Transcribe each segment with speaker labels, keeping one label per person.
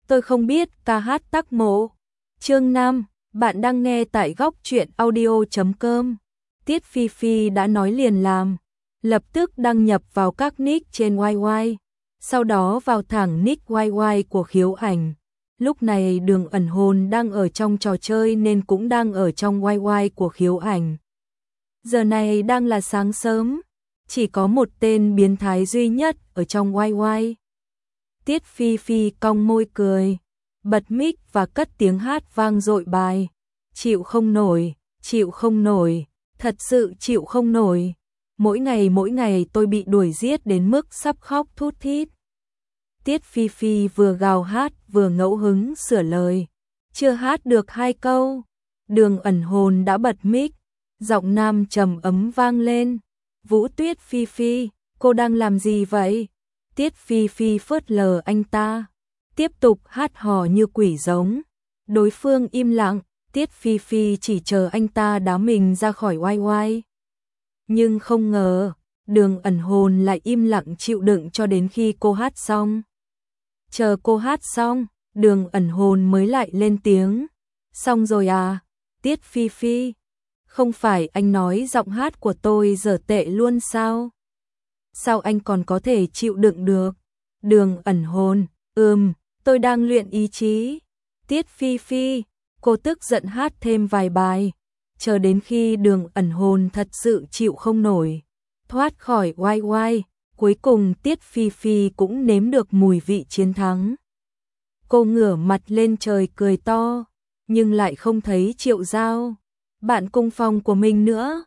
Speaker 1: tôi không biết ca hát tác mộ. Chương 5, bạn đang nghe tại góc truyện audio.com. Tiết Phi Phi đã nói liền làm, lập tức đăng nhập vào các nick trên YY, sau đó vào thẳng nick YY của Khiếu Ảnh. Lúc này Đường Ẩn Hồn đang ở trong trò chơi nên cũng đang ở trong YY của Khiếu Ảnh. Giờ này đang là sáng sớm, chỉ có một tên biến thái duy nhất ở trong YY. Tiết Phi Phi cong môi cười, bật mic và cất tiếng hát vang dội bài. Chịu không nổi, thật sự chịu không nổi. Mỗi ngày tôi bị đuổi giết đến mức sắp khóc thút thít. Tiết Phi Phi vừa gào hát vừa ngẫu hứng sửa lời. Chưa hát được 2 câu, Đường Ẩn Hồn đã bật mic, giọng nam trầm ấm vang lên. Vũ Tuyết Phi Phi, cô đang làm gì vậy? Tiết Phi Phi phớt lờ anh ta, tiếp tục hát hò như quỷ giống. Đối phương im lặng, Tiết Phi Phi chỉ chờ anh ta đá mình ra khỏi YY. Nhưng không ngờ, Đường Ẩn Hồn lại im lặng chịu đựng cho đến khi cô hát xong. Chờ cô hát xong, Đường Ẩn Hồn mới lại lên tiếng. Xong rồi à, Tiết Phi Phi? Không phải anh nói giọng hát của tôi dở tệ luôn sao? Sao anh còn có thể chịu đựng được? Đường Ẩn Hồn, tôi đang luyện ý chí. Tiết Phi Phi, cô tức giận hát thêm vài bài, chờ đến khi Đường Ẩn Hồn thật sự chịu không nổi, thoát khỏi YY, cuối cùng Tiết Phi Phi cũng nếm được mùi vị chiến thắng. Cô ngửa mặt lên trời cười to, nhưng lại không thấy Triệu Giao, bạn cùng phòng của mình nữa.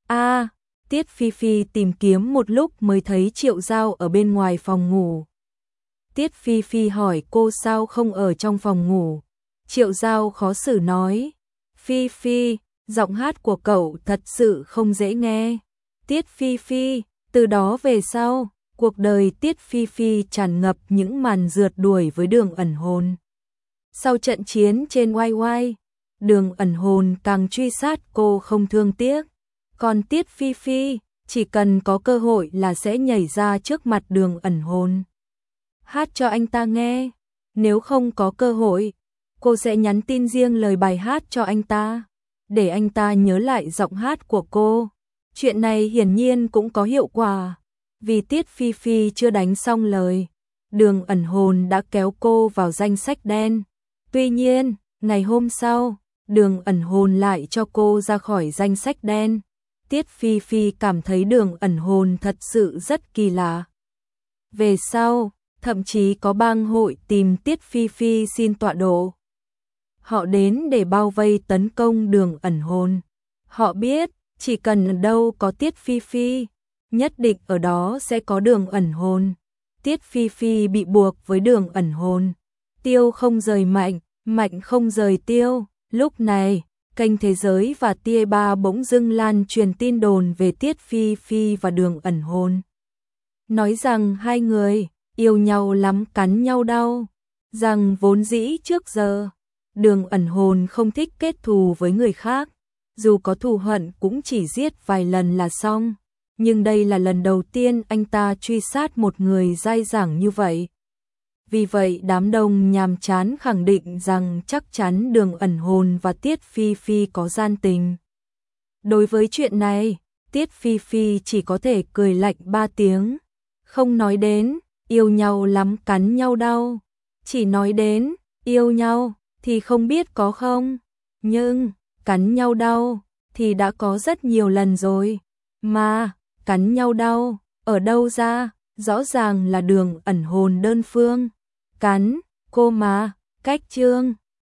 Speaker 1: Tiết Phi Phi tìm kiếm một lúc mới thấy Triệu Giao ở bên ngoài phòng ngủ. Tiết Phi Phi hỏi cô sao không ở trong phòng ngủ. Triệu Giao khó xử nói, Phi Phi, giọng hát của cậu thật sự không dễ nghe. Tiết Phi Phi, từ đó về sau, cuộc đời Tiết Phi Phi tràn ngập những màn rượt đuổi với Đường Ẩn Hồn. Sau trận chiến trên YY, Đường Ẩn Hồn càng truy sát cô không thương tiếc. Còn Tiết Phi Phi, chỉ cần có cơ hội là sẽ nhảy ra trước mặt Đường Ẩn Hồn, hát cho anh ta nghe. Nếu không có cơ hội, cô sẽ nhắn tin riêng lời bài hát cho anh ta, để anh ta nhớ lại giọng hát của cô. Chuyện này hiển nhiên cũng có hiệu quả, vì Tiết Phi Phi chưa đánh xong lời, Đường Ẩn Hồn đã kéo cô vào danh sách đen. Tuy nhiên, ngày hôm sau, Đường Ẩn Hồn lại cho cô ra khỏi danh sách đen. Tiết Phi Phi cảm thấy Đường Ẩn Hồn thật sự rất kỳ lạ. Về sau, thậm chí có bang hội tìm Tiết Phi Phi xin tọa độ. Họ đến để bao vây tấn công Đường Ẩn Hồn. Họ biết, chỉ cần ở đâu có Tiết Phi Phi, nhất định ở đó sẽ có Đường Ẩn Hồn. Tiết Phi Phi bị buộc với Đường Ẩn Hồn. Tiêu không rời Mạnh, Mạnh không rời Tiêu. Lúc này, kênh Thế Giới và Tia3 bỗng dưng lan truyền tin đồn về Tiết Phi Phi và Đường Ẩn Hồn. Nói rằng hai người yêu nhau lắm, cắn nhau đau. Rằng vốn dĩ trước giờ, Đường Ẩn Hồn không thích kết thù với người khác. Dù có thù hận cũng chỉ giết vài lần là xong. Nhưng đây là lần đầu tiên anh ta truy sát một người dai dẳng như vậy. Vì vậy đám đông nhàm chán khẳng định rằng chắc chắn Đường Ẩn Hồn và Tiết Phi Phi có gian tình. Đối với chuyện này, Tiết Phi Phi chỉ có thể cười lạnh 3 tiếng. Không nói đến yêu nhau lắm cắn nhau đau, chỉ nói đến yêu nhau thì không biết có không. Nhưng cắn nhau đau thì đã có rất nhiều lần rồi. Mà cắn nhau đau ở đâu ra? Rõ ràng là Đường Ẩn Hồn đơn phương cắn cô mà. Cách chương